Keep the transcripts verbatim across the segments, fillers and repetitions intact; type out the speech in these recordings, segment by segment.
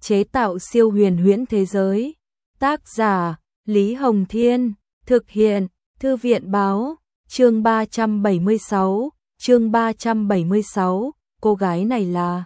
chế tạo siêu huyền huyễn thế giới. Tác giả Lý Hồng Thiên, thực hiện Thư viện Báo. Chương ba trăm bảy mươi sáu, chương ba trăm bảy mươi sáu, cô gái này là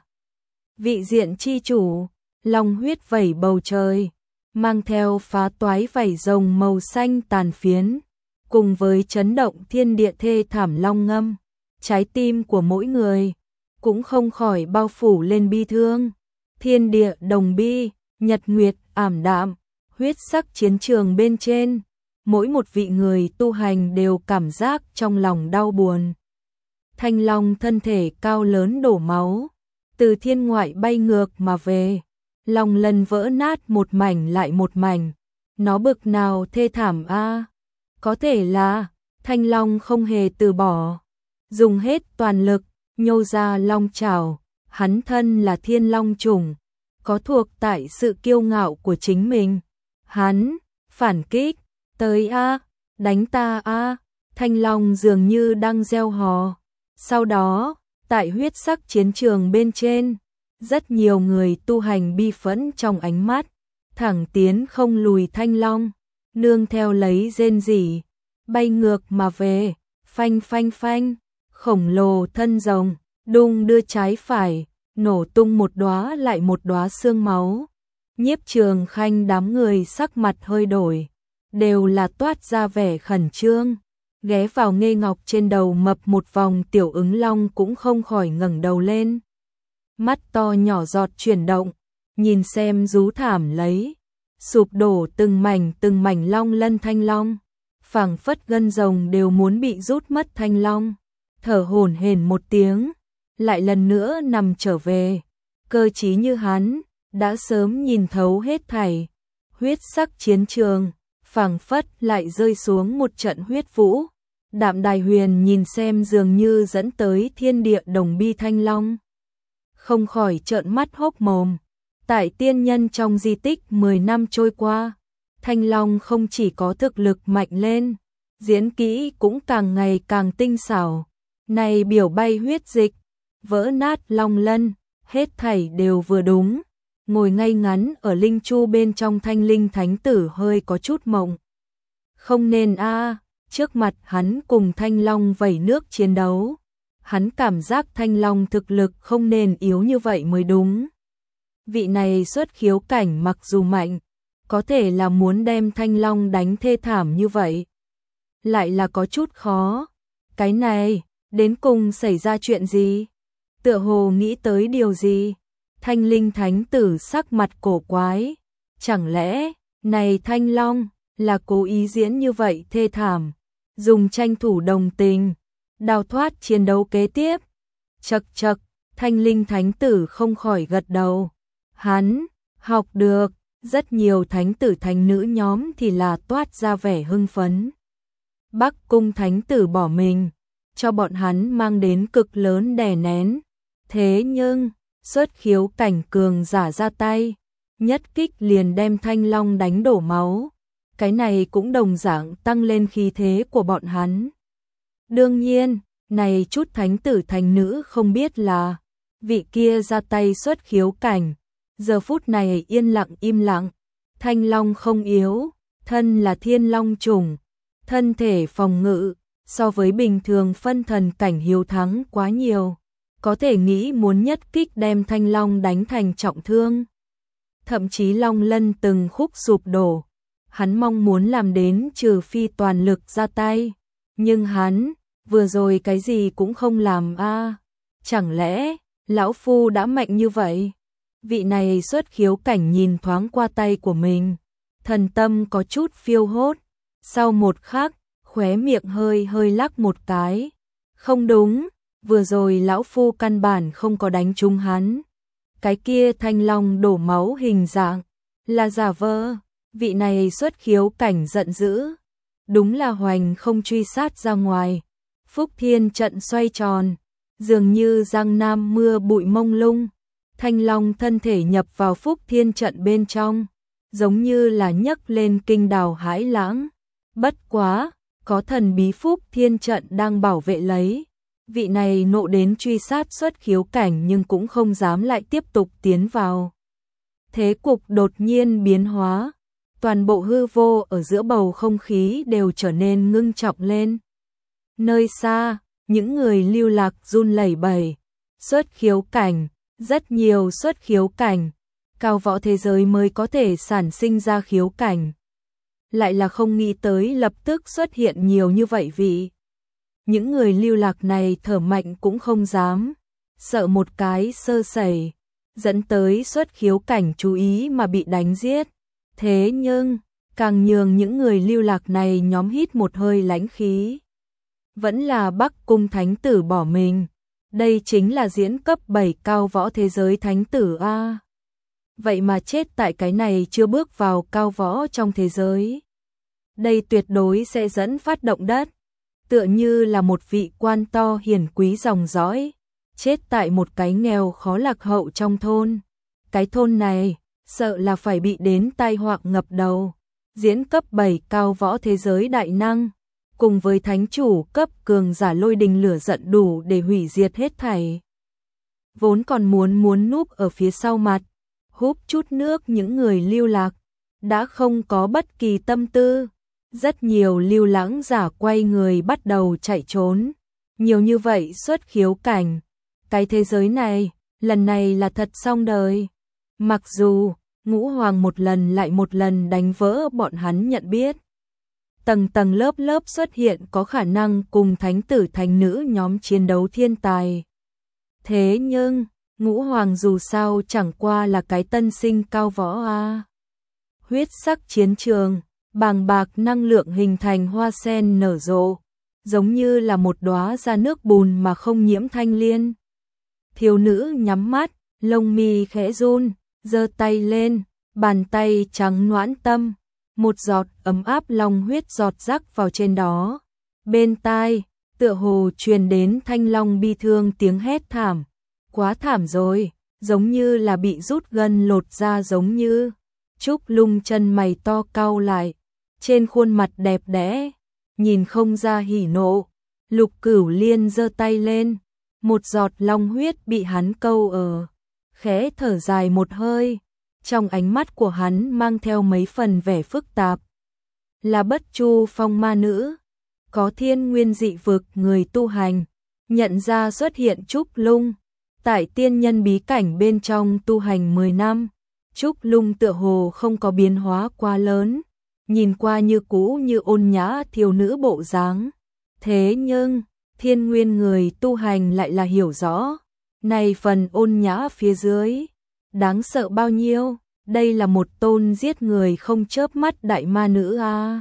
vị diện chi chủ, long huyết vẩy bầu trời, mang theo phá toái vảy rồng màu xanh tàn phiến, cùng với chấn động thiên địa thê thảm long ngâm, trái tim của mỗi người cũng không khỏi bao phủ lên bi thương. Thiên địa đồng bi, nhật nguyệt ảm đạm, huyết sắc chiến trường bên trên, mỗi một vị người tu hành đều cảm giác trong lòng đau buồn. Thanh long thân thể cao lớn đổ máu, từ thiên ngoại bay ngược mà về, lòng lần vỡ nát một mảnh lại một mảnh, nó bực nào thê thảm a. Có thể là Thanh Long không hề từ bỏ, dùng hết toàn lực nhô ra long trảo, hắn thân là thiên long chủng, có thuộc tại sự kiêu ngạo của chính mình. Hắn phản kích, tới a, đánh ta a. Thanh Long dường như đang gieo hò. Sau đó, tại huyết sắc chiến trường bên trên, rất nhiều người tu hành bi phẫn trong ánh mắt, thẳng tiến không lùi. Thanh Long nương theo lấy rên rỉ, bay ngược mà về, phanh phanh phanh, khổng lồ thân rồng đung đưa trái phải, nổ tung một đóa lại một đóa xương máu. Nhiếp Trường Khanh đám người sắc mặt hơi đổi, đều là toát ra vẻ khẩn trương, ghé vào Nghê Ngọc trên đầu mập một vòng. Tiểu Ứng Long cũng không khỏi ngẩng đầu lên, mắt to nhỏ giọt chuyển động, nhìn xem rú thảm lấy, sụp đổ từng mảnh từng mảnh long lân. Thanh Long phảng phất gân rồng đều muốn bị rút mất. Thanh Long thở hổn hển một tiếng, lại lần nữa nằm trở về, cơ trí như hắn đã sớm nhìn thấu hết thảy. Huyết sắc chiến trường phảng phất lại rơi xuống một trận huyết vũ. Đạm Đài Huyền nhìn xem dường như dẫn tới thiên địa đồng bi Thanh Long, không khỏi trợn mắt hốc mồm. Tại tiên nhân trong di tích mười năm trôi qua, Thanh Long không chỉ có thực lực mạnh lên, diễn kỹ cũng càng ngày càng tinh xảo. Này biểu bay huyết dịch, vỡ nát long lân, hết thảy đều vừa đúng. Ngồi ngay ngắn ở linh chu bên trong Thanh Linh Thánh Tử hơi có chút mộng. Không nên a, trước mặt hắn cùng Thanh Long vẩy nước chiến đấu, hắn cảm giác Thanh Long thực lực không nên yếu như vậy mới đúng. Vị này xuất khiếu cảnh mặc dù mạnh, có thể là muốn đem Thanh Long đánh thê thảm như vậy, lại là có chút khó. Cái này, đến cùng xảy ra chuyện gì? Tựa hồ nghĩ tới điều gì? Thanh Linh Thánh Tử sắc mặt cổ quái. Chẳng lẽ, này Thanh Long, là cố ý diễn như vậy thê thảm, dùng tranh thủ đồng tình, đào thoát chiến đấu kế tiếp? Chậc chậc, Thanh Linh Thánh Tử không khỏi gật đầu. Hắn học được, rất nhiều thánh tử thánh nữ nhóm thì là toát ra vẻ hưng phấn. Bắc Cung Thánh Tử bỏ mình, cho bọn hắn mang đến cực lớn đè nén. Thế nhưng, xuất khiếu cảnh cường giả ra tay, nhất kích liền đem Thanh Long đánh đổ máu. Cái này cũng đồng dạng tăng lên khí thế của bọn hắn. Đương nhiên, này chút thánh tử thánh nữ không biết là vị kia ra tay xuất khiếu cảnh, giờ phút này yên lặng im lặng. Thanh Long không yếu, thân là thiên long chủng, thân thể phòng ngự so với bình thường phân thần cảnh hiếu thắng quá nhiều, có thể nghĩ muốn nhất kích đem Thanh Long đánh thành trọng thương. Thậm chí long lân từng khúc sụp đổ, hắn mong muốn làm đến trừ phi toàn lực ra tay, nhưng hắn vừa rồi cái gì cũng không làm a. Chẳng lẽ lão phu đã mạnh như vậy? Vị này xuất khiếu cảnh nhìn thoáng qua tay của mình, thần tâm có chút phiêu hốt, sau một khắc, khóe miệng hơi hơi lắc một cái. Không đúng, vừa rồi lão phu căn bản không có đánh trúng hắn. Cái kia Thanh Long đổ máu hình dạng là giả vờ. Vị này xuất khiếu cảnh giận dữ, đúng là hoành không truy sát ra ngoài. Phúc Thiên trận xoay tròn, dường như giang nam mưa bụi mông lung. Thanh Long thân thể nhập vào Phúc Thiên trận bên trong, giống như là nhấc lên kinh đào hãi lãng. Bất quá, có thần bí Phúc Thiên trận đang bảo vệ lấy. Vị này nộ đến truy sát xuất khiếu cảnh nhưng cũng không dám lại tiếp tục tiến vào. Thế cục đột nhiên biến hóa, toàn bộ hư vô ở giữa bầu không khí đều trở nên ngưng trọng lên. Nơi xa, những người lưu lạc run lẩy bẩy, xuất khiếu cảnh, rất nhiều xuất khiếu cảnh, cao võ thế giới mới có thể sản sinh ra khiếu cảnh. Lại là không nghĩ tới lập tức xuất hiện nhiều như vậy vị. Những người lưu lạc này thở mạnh cũng không dám, sợ một cái sơ sẩy, dẫn tới xuất khiếu cảnh chú ý mà bị đánh giết. Thế nhưng, càng nhường những người lưu lạc này nhóm hít một hơi lãnh khí. Vẫn là Bắc Cung Thánh Tử bỏ mình. Đây chính là diễn cấp bảy cao võ thế giới Thánh Tử A. Vậy mà chết tại cái này chưa bước vào cao võ trong thế giới. Đây tuyệt đối sẽ dẫn phát động đất. Tựa như là một vị quan to hiển quý dòng dõi, chết tại một cái nghèo khó lạc hậu trong thôn. Cái thôn này, sợ là phải bị đến tai họa ngập đầu. Diễn cấp bảy cao võ thế giới đại năng, cùng với thánh chủ cấp cường giả lôi đình lửa giận đủ để hủy diệt hết thảy. Vốn còn muốn muốn núp ở phía sau mặt, húp chút nước những người lưu lạc, đã không có bất kỳ tâm tư. Rất nhiều lưu lãng giả quay người bắt đầu chạy trốn. Nhiều như vậy xuất khiếu cảnh. Cái thế giới này, lần này là thật xong đời. Mặc dù, Ngũ Hoàng một lần lại một lần đánh vỡ bọn hắn nhận biết. Tầng tầng lớp lớp xuất hiện có khả năng cùng thánh tử thánh nữ nhóm chiến đấu thiên tài. Thế nhưng, Ngũ Hoàng dù sao chẳng qua là cái tân sinh cao võ a. Huyết sắc chiến trường, bàng bạc năng lượng hình thành hoa sen nở rộ, giống như là một đóa ra nước bùn mà không nhiễm thanh liên. Thiếu nữ nhắm mắt, lông mi khẽ run, giơ tay lên, bàn tay trắng nõn tâm, một giọt ấm áp long huyết giọt rắc vào trên đó. Bên tai, tựa hồ truyền đến thanh long bi thương tiếng hét thảm. Quá thảm rồi, giống như là bị rút gân lột ra giống như. Trúc Lung chân mày to cau lại, trên khuôn mặt đẹp đẽ, nhìn không ra hỉ nộ. Lục Cửu Liên giơ tay lên, một giọt long huyết bị hắn câu ở, khẽ thở dài một hơi, trong ánh mắt của hắn mang theo mấy phần vẻ phức tạp. Là Bất Chu Phong ma nữ, có thiên nguyên dị vực người tu hành, nhận ra xuất hiện Trúc Lung, tại tiên nhân bí cảnh bên trong tu hành mười năm, Trúc Lung tựa hồ không có biến hóa quá lớn, nhìn qua như cũ như ôn nhã thiếu nữ bộ dáng. Thế nhưng, thiên nguyên người tu hành lại là hiểu rõ, này phần ôn nhã phía dưới, đáng sợ bao nhiêu, đây là một tôn giết người không chớp mắt đại ma nữ a.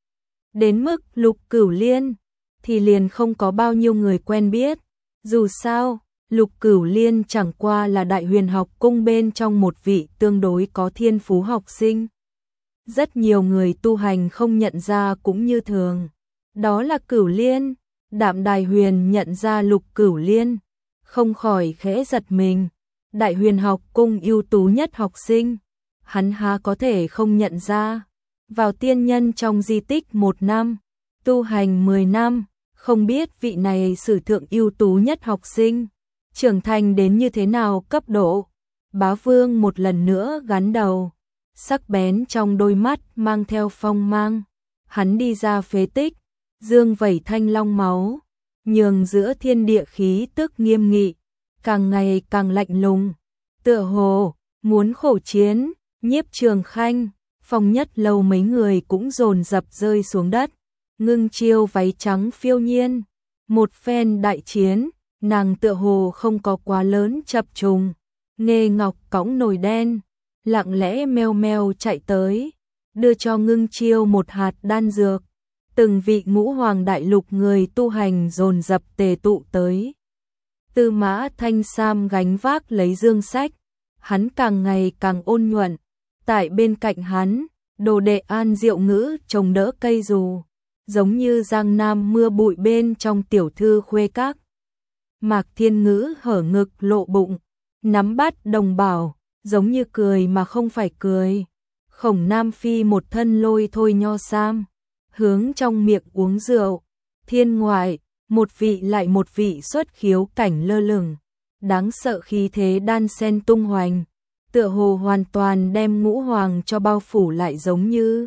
Đến mức Lục Cửu Liên, thì liền không có bao nhiêu người quen biết, dù sao, Lục Cửu Liên chẳng qua là Đại Huyền học cung bên trong một vị tương đối có thiên phú học sinh. Rất nhiều người tu hành không nhận ra cũng như thường. Đó là Cửu Liên. Đạm Đài Huyền nhận ra Lục Cửu Liên, không khỏi khẽ giật mình. Đại Huyền học cung ưu tú nhất học sinh, hắn há có thể không nhận ra. Vào tiên nhân trong di tích một năm, tu hành mười năm, không biết vị này sử thượng ưu tú nhất học sinh, trưởng thành đến như thế nào cấp độ. Bá Vương một lần nữa gắn đầu, sắc bén trong đôi mắt mang theo phong mang. Hắn đi ra phế tích, dương vẩy thanh long máu, nhường giữa thiên địa khí tức nghiêm nghị, càng ngày càng lạnh lùng, tựa hồ muốn khổ chiến. Nhiếp Trường Khanh, Phong Nhất Lâu mấy người cũng dồn dập rơi xuống đất. Ngưng Chiêu váy trắng phiêu nhiên, một phen đại chiến, nàng tựa hồ không có quá lớn chập trùng. Nghê Ngọc cõng nồi đen, lặng lẽ meo meo chạy tới, đưa cho Ngưng Chiêu một hạt đan dược. Từng vị ngũ hoàng đại lục người tu hành dồn dập tề tụ tới. Tư Mã Thanh Sam gánh vác lấy dương sách, hắn càng ngày càng ôn nhuận. Tại bên cạnh hắn, đồ đệ An Diệu Ngữ trông đỡ cây dù, giống như giang nam mưa bụi bên trong tiểu thư khuê các. Mạc Thiên Ngữ hở ngực lộ bụng, nắm bắt đồng bảo, giống như cười mà không phải cười. Khổng Nam Phi một thân lôi thôi nho sam, hướng trong miệng uống rượu. Thiên ngoại, một vị lại một vị xuất khiếu cảnh lơ lửng, đáng sợ khí thế đan sen tung hoành. tựa hồ hoàn toàn đem ngũ hoàng cho bao phủ lại, giống như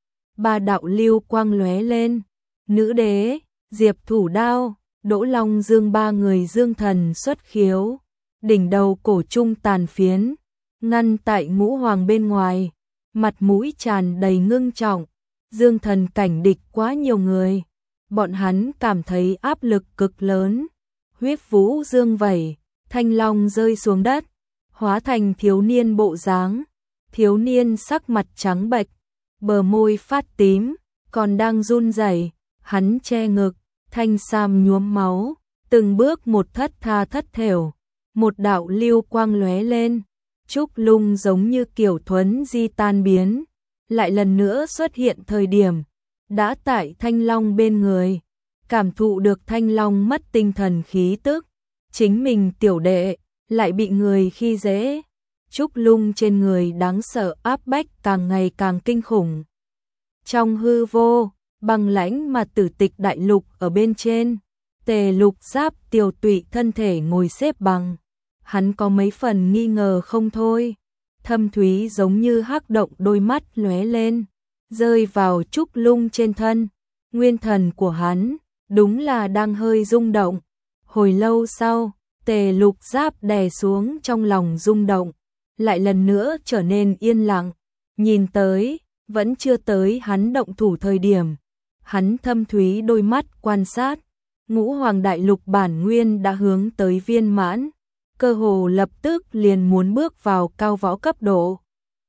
ba đạo lưu quang lóe lên. Nữ đế, Diệp Thủ Đao, Đỗ Long Dương ba người dương thần xuất khiếu, đỉnh đầu cổ trung tàn phiến, ngăn tại ngũ hoàng bên ngoài, mặt mũi tràn đầy ngưng trọng. Dương thần cảnh địch quá nhiều người, bọn hắn cảm thấy áp lực cực lớn. Huyết vũ dương vẩy, thanh long rơi xuống đất, hóa thành thiếu niên bộ dáng. Thiếu niên sắc mặt trắng bệch, bờ môi phát tím, còn đang run rẩy, hắn che ngực, thanh sam nhuốm máu, từng bước một thất tha thất thểu. Một đạo lưu quang lóe lên, trúc lung giống như kiểu thuấn di tan biến, lại lần nữa xuất hiện thời điểm đã tại thanh long bên người, cảm thụ được thanh long mất tinh thần khí tức, chính mình tiểu đệ lại bị người khi dễ. Trúc lung trên người đáng sợ áp bách càng ngày càng kinh khủng. Trong hư vô, băng lãnh mà tử tịch đại lục ở bên trên, Tề Lục Giáp tiểu tụy thân thể ngồi xếp bằng. Hắn có mấy phần nghi ngờ không thôi, thâm thúy giống như hắc động đôi mắt lóe lên, rơi vào Trúc Lung trên thân. Nguyên thần của hắn đúng là đang hơi rung động. Hồi lâu sau, Tề Lục Giáp đè xuống trong lòng rung động, lại lần nữa trở nên yên lặng. Nhìn tới, vẫn chưa tới hắn động thủ thời điểm. Hắn thâm thúy đôi mắt quan sát, ngũ hoàng đại lục bản nguyên đã hướng tới viên mãn, cơ hồ lập tức liền muốn bước vào cao võ cấp độ.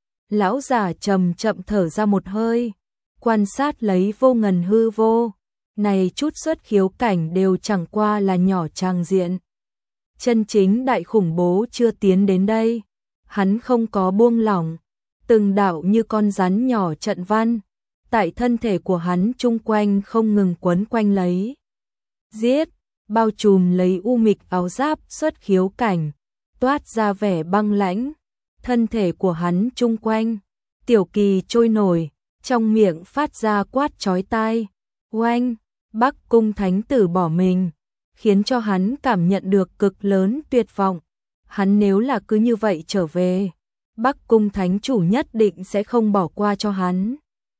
Lão giả chậm chậm thở ra một hơi, quan sát lấy vô ngần hư vô, này chút xuất khiếu cảnh đều chẳng qua là nhỏ tràng diện. Chân chính đại khủng bố chưa tiến đến đây, hắn không có buông lỏng, từng đạo như con rắn nhỏ trận văn, tại thân thể của hắn chung quanh không ngừng quấn quanh lấy. Giết, bao trùm lấy u mịch áo giáp xuất khiếu cảnh, toát ra vẻ băng lãnh, thân thể của hắn chung quanh, tiểu kỳ trôi nổi, trong miệng phát ra quát chói tai. Oanh, Bắc Cung Thánh Tử bỏ mình, khiến cho hắn cảm nhận được cực lớn tuyệt vọng. Hắn nếu là cứ như vậy trở về, Bắc Cung Thánh Chủ nhất định sẽ không bỏ qua cho hắn.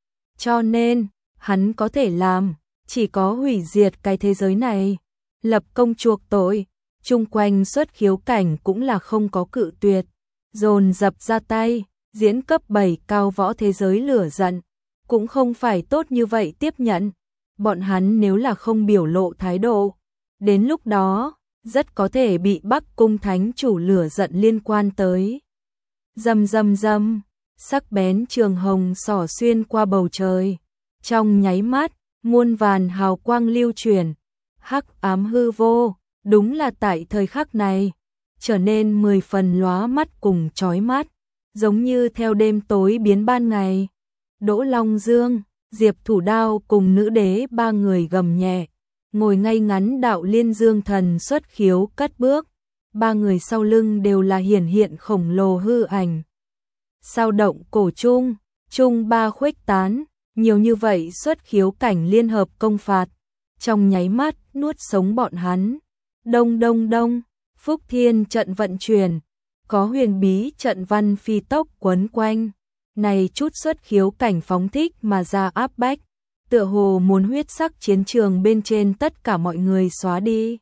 Cho nên, hắn có thể làm, chỉ có hủy diệt cái thế giới này, lập công chuộc tội. Chung quanh xuất khiếu cảnh cũng là không có cự tuyệt, dồn dập ra tay, diễn cấp bảy cao võ thế giới lửa giận, cũng không phải tốt như vậy tiếp nhận. Bọn hắn nếu là không biểu lộ thái độ, đến lúc đó, rất có thể bị Bắc Cung Thánh Chủ lửa giận liên quan tới. Rầm rầm rầm, sắc bén trường hồng xỏ xuyên qua bầu trời, trong nháy mắt, muôn vàn hào quang lưu chuyển, hắc ám hư vô, đúng là tại thời khắc này, trở nên mười phần lóa mắt cùng chói mắt, giống như theo đêm tối biến ban ngày. Đỗ Long Dương, Diệp Thủ Đao cùng nữ đế ba người gầm nhẹ, ngồi ngay ngắn đạo liên dương thần xuất khiếu cất bước, ba người sau lưng đều là hiển hiện khổng lồ hư ảnh. Sao động cổ trung, trung ba khuếch tán, nhiều như vậy xuất khiếu cảnh liên hợp công phạt, trong nháy mắt nuốt sống bọn hắn. Đông đông đông, Phúc Thiên trận vận chuyển, có huyền bí trận văn phi tốc quấn quanh, này chút xuất khiếu cảnh phóng thích mà ra áp bách, tựa hồ muốn huyết sắc chiến trường bên trên tất cả mọi người xóa đi.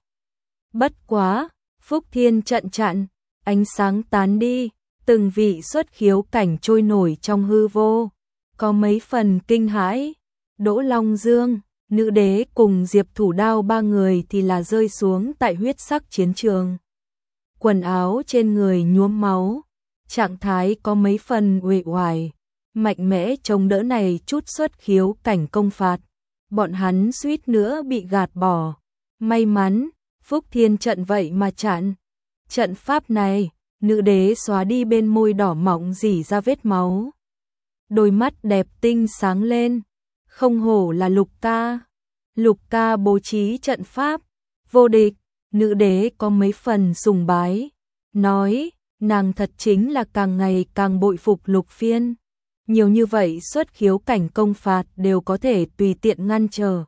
Bất quá, Phúc Thiên trận chặn, ánh sáng tán đi, từng vị xuất khiếu cảnh trôi nổi trong hư vô, có mấy phần kinh hãi. Đỗ Long Dương, nữ đế cùng Diệp Thủ Đao ba người thì là rơi xuống tại huyết sắc chiến trường. Quần áo trên người nhuốm máu, trạng thái có mấy phần uể oải, mạnh mẽ chống đỡ này chút xuất khiếu cảnh công phạt. Bọn hắn suýt nữa bị gạt bỏ. May mắn, Phúc Thiên trận vậy mà chặn. Trận pháp này, nữ đế xóa đi bên môi đỏ mọng rỉ ra vết máu. Đôi mắt đẹp tinh sáng lên, không hổ là Lục ca. Lục ca bố trí trận pháp, vô địch, nữ đế có mấy phần sùng bái, nói, nàng thật chính là càng ngày càng bội phục Lục Phiên. Nhiều như vậy xuất khiếu cảnh công phạt đều có thể tùy tiện ngăn trở.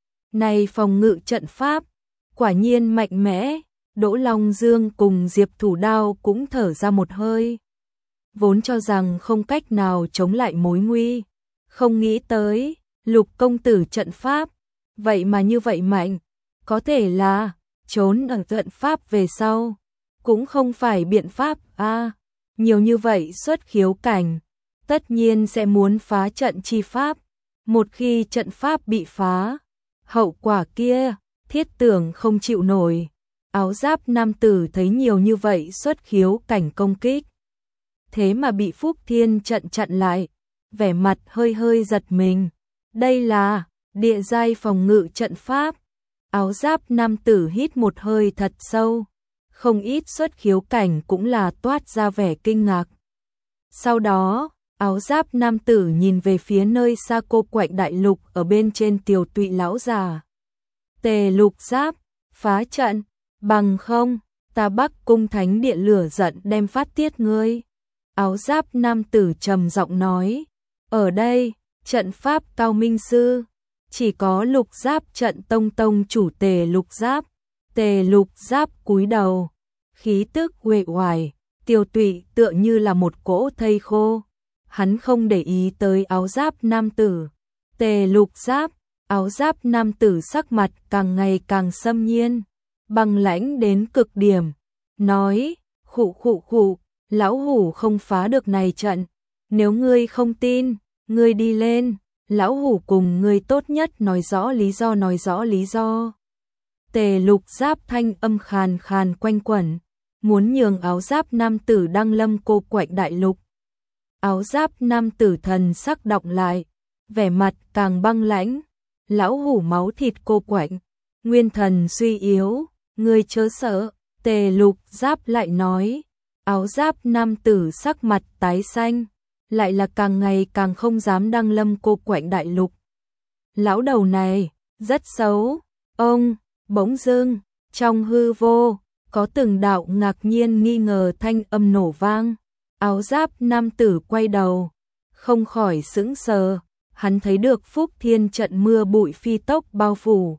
Này phòng ngự trận pháp, quả nhiên mạnh mẽ. Đỗ Long Dương cùng Diệp Thủ Đao cũng thở ra một hơi. vốn cho rằng không cách nào chống lại mối nguy, không nghĩ tới, Lục công tử trận pháp, vậy mà như vậy mạnh, có thể là trốn ở trận pháp về sau, cũng không phải biện pháp a, à, nhiều như vậy xuất khiếu cảnh, tất nhiên sẽ muốn phá trận chi pháp, một khi trận pháp bị phá, hậu quả kia, thiết tưởng không chịu nổi. Áo giáp nam tử thấy nhiều như vậy xuất khiếu cảnh công kích, thế mà bị Phúc Thiên trận chặn lại, vẻ mặt hơi hơi giật mình. Đây là địa giai phòng ngự trận pháp. Áo giáp nam tử hít một hơi thật sâu, không ít xuất khiếu cảnh cũng là toát ra vẻ kinh ngạc. Sau đó, áo giáp nam tử nhìn về phía nơi xa cô quạnh đại lục ở bên trên tiều tụy lão già. Tề Lục Giáp, phá trận, bằng không, ta Bắc cung thánh địa lửa giận đem phát tiết ngươi. Áo giáp nam tử trầm giọng nói, ở đây, trận pháp cao minh sư, chỉ có Lục Giáp trận tông tông chủ Tề Lục Giáp. Tề Lục Giáp cúi đầu, khí tức uể oải, tiêu tụy tựa như là một cỗ thây khô. Hắn không để ý tới áo giáp nam tử. Tề Lục Giáp, áo giáp nam tử sắc mặt càng ngày càng xâm nhiên, băng lãnh đến cực điểm, nói, khụ khụ khụ, lão hủ không phá được này trận, nếu ngươi không tin, ngươi đi lên, lão hủ cùng ngươi tốt nhất nói rõ lý do nói rõ lý do. Tề Lục Giáp thanh âm khàn khàn quanh quẩn, muốn nhường áo giáp nam tử đăng lâm cô quạnh đại lục. Áo giáp nam tử thần sắc đọng lại, vẻ mặt càng băng lãnh, lão hủ máu thịt cô quạnh, nguyên thần suy yếu, ngươi chớ sợ. Tề Lục Giáp lại nói, áo giáp nam tử sắc mặt tái xanh, lại là càng ngày càng không dám đăng lâm cô quạnh đại lục. Lão đầu này, rất xấu, ông, bỗng dưng, trong hư vô, có từng đạo ngạc nhiên nghi ngờ thanh âm nổ vang. Áo giáp nam tử quay đầu, không khỏi sững sờ, hắn thấy được Phúc Thiên trận mưa bụi phi tốc bao phủ.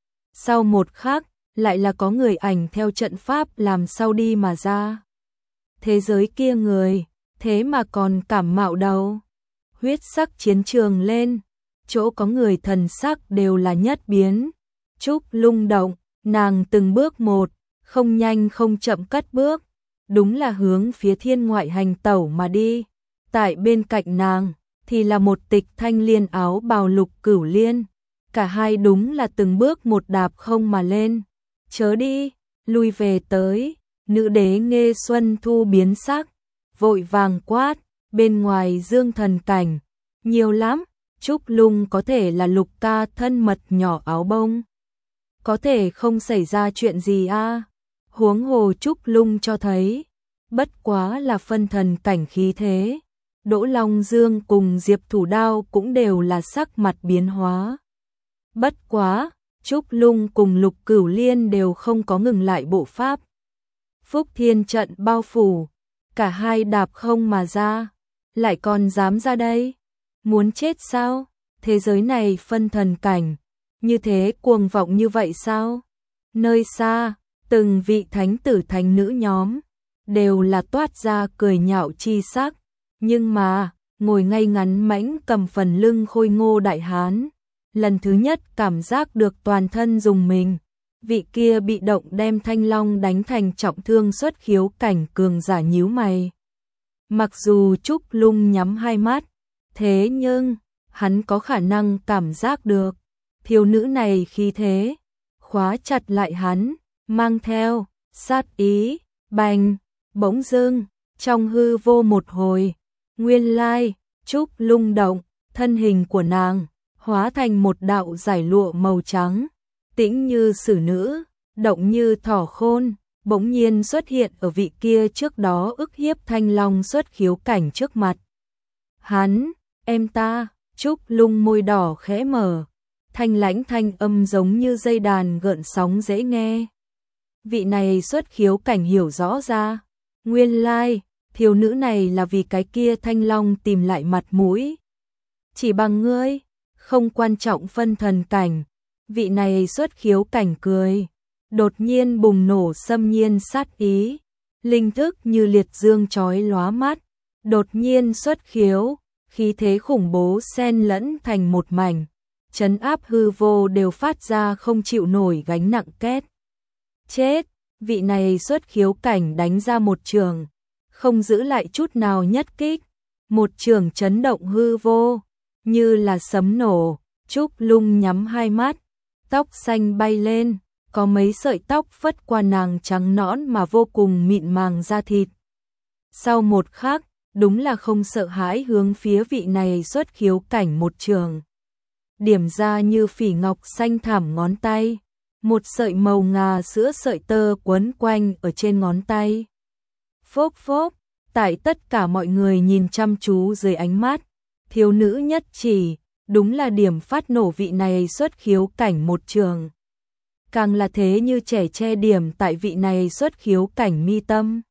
Sau một khắc, lại là có người ảnh theo trận pháp làm sau đi mà ra. Thế giới kia người, thế mà còn cảm mạo đầu. Huyết sắc chiến trường lên, chỗ có người thần sắc đều là nhất biến. Trúc lung động, nàng từng bước một, không nhanh không chậm cất bước, đúng là hướng phía thiên ngoại hành tẩu mà đi. Tại bên cạnh nàng, thì là một tịch thanh liên áo bào Lục Cửu Liên. Cả hai đúng là từng bước một đạp không mà lên. Chớ đi, lui về tới, nữ đế Nghê Xuân Thu biến sắc, vội vàng quát, bên ngoài dương thần cảnh, nhiều lắm, Trúc Lung có thể là Lục ca thân mật nhỏ áo bông. Có thể không xảy ra chuyện gì a à? Huống hồ Trúc Lung cho thấy, bất quá là phân thần cảnh khí thế. Đỗ Long Dương cùng Diệp Thủ Đao cũng đều là sắc mặt biến hóa. Bất quá, Trúc Lung cùng Lục Cửu Liên đều không có ngừng lại bộ pháp. Phúc Thiên trận bao phủ, cả hai đạp không mà ra, lại còn dám ra đây? Muốn chết sao? Thế giới này phân thần cảnh, như thế cuồng vọng như vậy sao? Nơi xa, từng vị thánh tử thánh nữ nhóm, đều là toát ra cười nhạo chi sắc, nhưng mà, ngồi ngay ngắn mãnh cầm phần lưng khôi ngô đại hán, lần thứ nhất cảm giác được toàn thân rùng mình. Vị kia bị động đem Thanh Long đánh thành trọng thương xuất khiếu cảnh cường giả nhíu mày. Mặc dù Trúc Lung nhắm hai mắt, thế nhưng, hắn có khả năng cảm giác được, thiếu nữ này khí thế, khóa chặt lại hắn, mang theo, sát ý, bành, bỗng dưng, trong hư vô một hồi, nguyên lai, Trúc Lung động, thân hình của nàng, hóa thành một đạo giải lụa màu trắng, tĩnh như sử nữ, động như thỏ khôn, bỗng nhiên xuất hiện ở vị kia trước đó ức hiếp Thanh Long xuất khiếu cảnh trước mặt. Hắn, em ta, Trúc Lung môi đỏ khẽ mở, thanh lãnh thanh âm giống như dây đàn gợn sóng dễ nghe. Vị này xuất khiếu cảnh hiểu rõ ra, nguyên lai, thiếu nữ này là vì cái kia Thanh Long tìm lại mặt mũi. Chỉ bằng ngươi, không quan trọng phân thần cảnh, vị này xuất khiếu cảnh cười, đột nhiên bùng nổ xâm nhiên sát ý, linh thức như liệt dương chói lóa mắt, đột nhiên xuất khiếu, khí thế khủng bố xen lẫn thành một mảnh, trấn áp hư vô đều phát ra không chịu nổi gánh nặng két. Chết, vị này xuất khiếu cảnh đánh ra một trường, không giữ lại chút nào nhất kích, một trường chấn động hư vô, như là sấm nổ. Trúc Lung nhắm hai mắt, tóc xanh bay lên, có mấy sợi tóc phất qua nàng trắng nõn mà vô cùng mịn màng da thịt. Sau một khắc, đúng là không sợ hãi hướng phía vị này xuất khiếu cảnh một trường. Điểm ra như phỉ ngọc xanh thảm ngón tay, một sợi màu ngà sữa sợi tơ quấn quanh ở trên ngón tay. Phốc phốc, tại tất cả mọi người nhìn chăm chú dưới ánh mắt, thiếu nữ nhất chỉ, đúng là điểm phát nổ vị này xuất khiếu cảnh một trường. Càng là thế như trẻ che điểm tại vị này xuất khiếu cảnh mi tâm.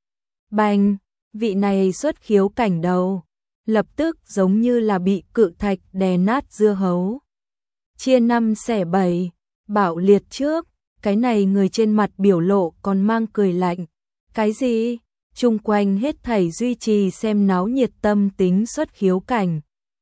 Bành, vị này xuất khiếu cảnh đầu, lập tức giống như là bị cự thạch đè nát dưa hấu. Chia năm xẻ bảy, bạo liệt trước, cái này người trên mặt biểu lộ còn mang cười lạnh. Cái gì? Chung quanh hết thảy duy trì xem náo nhiệt tâm tính xuất khiếu cảnh.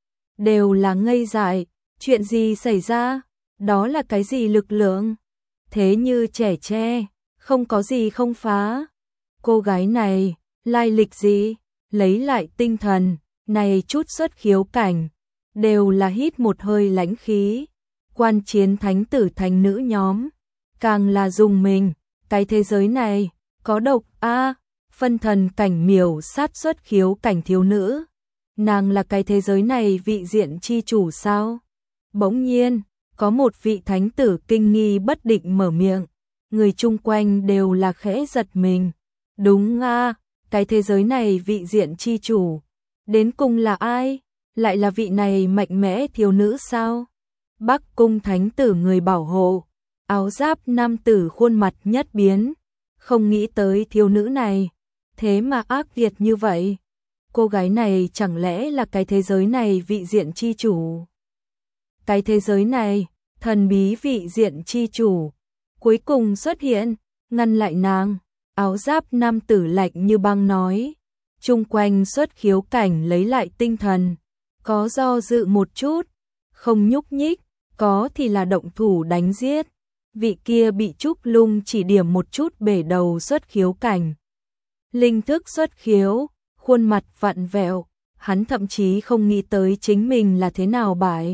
Đều là ngây dại, chuyện gì xảy ra? Đó là cái gì lực lượng? Thế như trẻ tre, không có gì không phá. Cô gái này, lai lịch gì? Lấy lại tinh thần, này chút xuất khiếu cảnh, đều là hít một hơi lãnh khí. Quan chiến thánh tử thánh nữ nhóm, càng là dùng mình, cái thế giới này, có độc a phân thần cảnh miểu sát xuất khiếu cảnh thiếu nữ. Nàng là cái thế giới này vị diện chi chủ sao? Bỗng nhiên, có một vị thánh tử kinh nghi bất định mở miệng, người chung quanh đều là khẽ giật mình. Đúng a, cái thế giới này vị diện chi chủ, đến cùng là ai? Lại là vị này mạnh mẽ thiếu nữ sao? Bắc cung thánh tử người bảo hộ, áo giáp nam tử khuôn mặt nhất biến, không nghĩ tới thiếu nữ này, thế mà ác liệt như vậy. Cô gái này chẳng lẽ là cái thế giới này vị diện chi chủ? Cái thế giới này, thần bí vị diện chi chủ, cuối cùng xuất hiện, ngăn lại nàng. Áo giáp nam tử lạnh như băng nói, chung quanh xuất khiếu cảnh lấy lại tinh thần, có do dự một chút, không nhúc nhích, có thì là động thủ đánh giết. Vị kia bị Trúc Lung chỉ điểm một chút bể đầu xuất khiếu cảnh. Linh thức xuất khiếu, khuôn mặt vặn vẹo, hắn thậm chí không nghĩ tới chính mình là thế nào bại.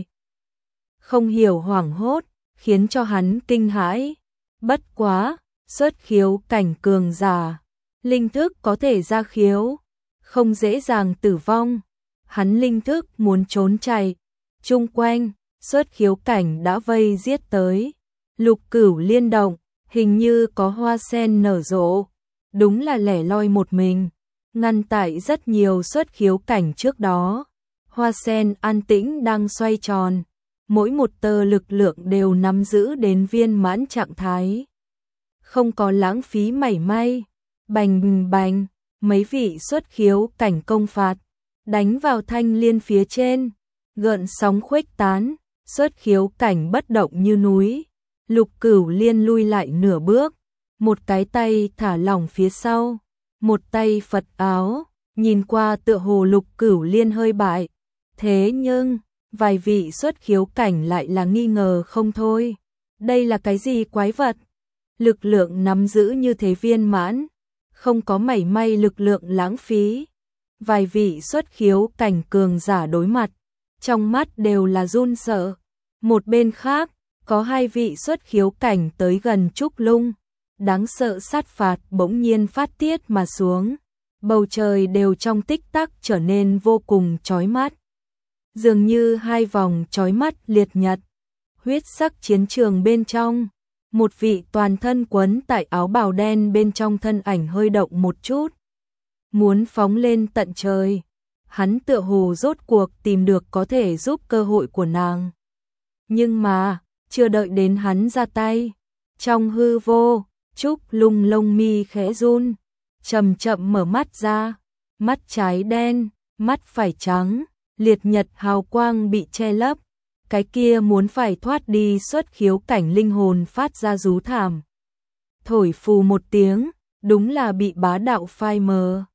Không hiểu hoảng hốt, khiến cho hắn kinh hãi. Bất quá, xuất khiếu cảnh cường giả, linh thức có thể ra khiếu, không dễ dàng tử vong. Hắn linh thức muốn trốn chạy, chung quanh, xuất khiếu cảnh đã vây giết tới. Lục Cửu liên động, hình như có hoa sen nở rộ, đúng là lẻ loi một mình, ngăn tại rất nhiều xuất khiếu cảnh trước đó. Hoa sen an tĩnh đang xoay tròn, mỗi một tơ lực lượng đều nắm giữ đến viên mãn trạng thái, không có lãng phí mảy may. Bành bành, mấy vị xuất khiếu cảnh công phạt, đánh vào thanh liên phía trên, gợn sóng khuếch tán, xuất khiếu cảnh bất động như núi. Lục Cửu liên lui lại nửa bước, một cái tay thả lỏng phía sau, một tay phật áo, nhìn qua tựa hồ Lục Cửu liên hơi bại. Thế nhưng, vài vị xuất khiếu cảnh lại là nghi ngờ không thôi. Đây là cái gì quái vật? Lực lượng nắm giữ như thế viên mãn, không có mảy may lực lượng lãng phí. Vài vị xuất khiếu cảnh cường giả đối mặt, trong mắt đều là run sợ. Một bên khác, có hai vị xuất khiếu cảnh tới gần Trúc Lung, đáng sợ sát phạt bỗng nhiên phát tiết mà xuống. Bầu trời đều trong tích tắc trở nên vô cùng chói mắt, dường như hai vòng chói mắt liệt nhật. Huyết sắc chiến trường bên trong, một vị toàn thân quấn tại áo bào đen bên trong thân ảnh hơi động một chút, muốn phóng lên tận trời. Hắn tựa hồ rốt cuộc tìm được có thể giúp cơ hội của nàng. Nhưng mà, chưa đợi đến hắn ra tay, trong hư vô, Trúc Lung lông mi khẽ run, chậm chậm mở mắt ra, mắt trái đen, mắt phải trắng, liệt nhật hào quang bị che lấp, cái kia muốn phải thoát đi xuất khiếu cảnh linh hồn phát ra rú thảm. Thổi phù một tiếng, đúng là bị bá đạo phai mờ.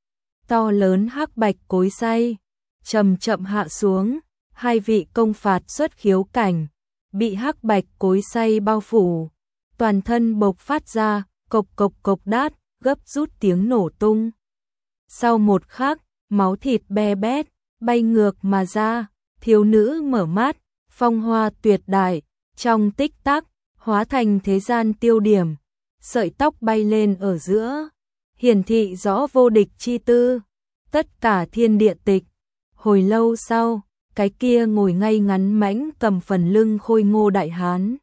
to lớn hắc bạch cối xay, chậm chậm hạ xuống, hai vị công phạt xuất khiếu cảnh, bị hắc bạch cối xay bao phủ, toàn thân bộc phát ra, cộc cộc cộc đát, gấp rút tiếng nổ tung. Sau một khắc, máu thịt be bét, bay ngược mà ra, thiếu nữ mở mắt, phong hoa tuyệt đại, trong tích tắc, hóa thành thế gian tiêu điểm, sợi tóc bay lên ở giữa, hiển thị rõ vô địch chi tư, tất cả thiên địa tịch. Hồi lâu sau, cái kia ngồi ngay ngắn mãnh cầm phần lưng khôi ngô đại hán,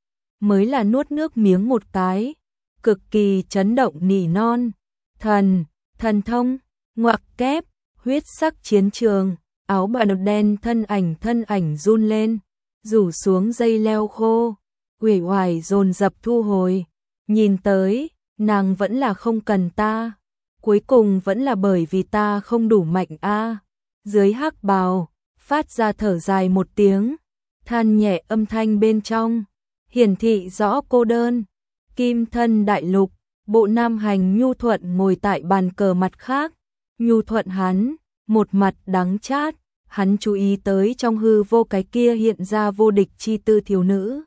mới là nuốt nước miếng một cái, cực kỳ chấn động nỉ non, thần, thần thông, ngoặc kép, huyết sắc chiến trường, áo bào đen thân ảnh thân ảnh run lên, rủ xuống dây leo khô, uể oải dồn dập thu hồi, nhìn tới, nàng vẫn là không cần ta, cuối cùng vẫn là bởi vì ta không đủ mạnh a. Dưới hắc bào, phát ra thở dài một tiếng, than nhẹ âm thanh bên trong, hiển thị rõ cô đơn. Kim thân đại lục, Bộ Nam Hành nhu thuận ngồi tại bàn cờ mặt khác, nhu thuận hắn, một mặt đắng chát, hắn chú ý tới trong hư vô cái kia hiện ra vô địch chi tư thiếu nữ.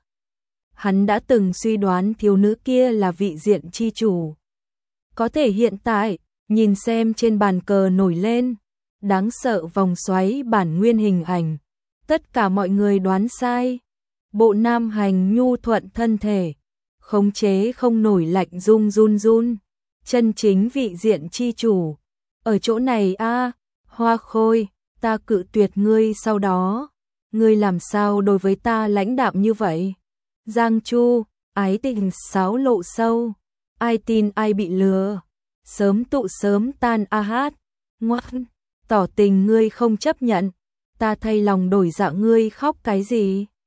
Hắn đã từng suy đoán thiếu nữ kia là vị diện chi chủ. Có thể hiện tại, nhìn xem trên bàn cờ nổi lên, đáng sợ vòng xoáy bản nguyên hình ảnh, tất cả mọi người đoán sai. Bộ Nam Hành nhu thuận thân thể, khống chế không nổi lạnh run run run, chân chính vị diện chi chủ. Ở chỗ này a, Hoa Khôi, ta cự tuyệt ngươi sau đó, ngươi làm sao đối với ta lãnh đạm như vậy? Giang Chu, ái tình sáo lộ sâu, ai tin ai bị lừa, sớm tụ sớm tan a hát, ngoan, tỏ tình ngươi không chấp nhận, ta thay lòng đổi dạ ngươi khóc cái gì?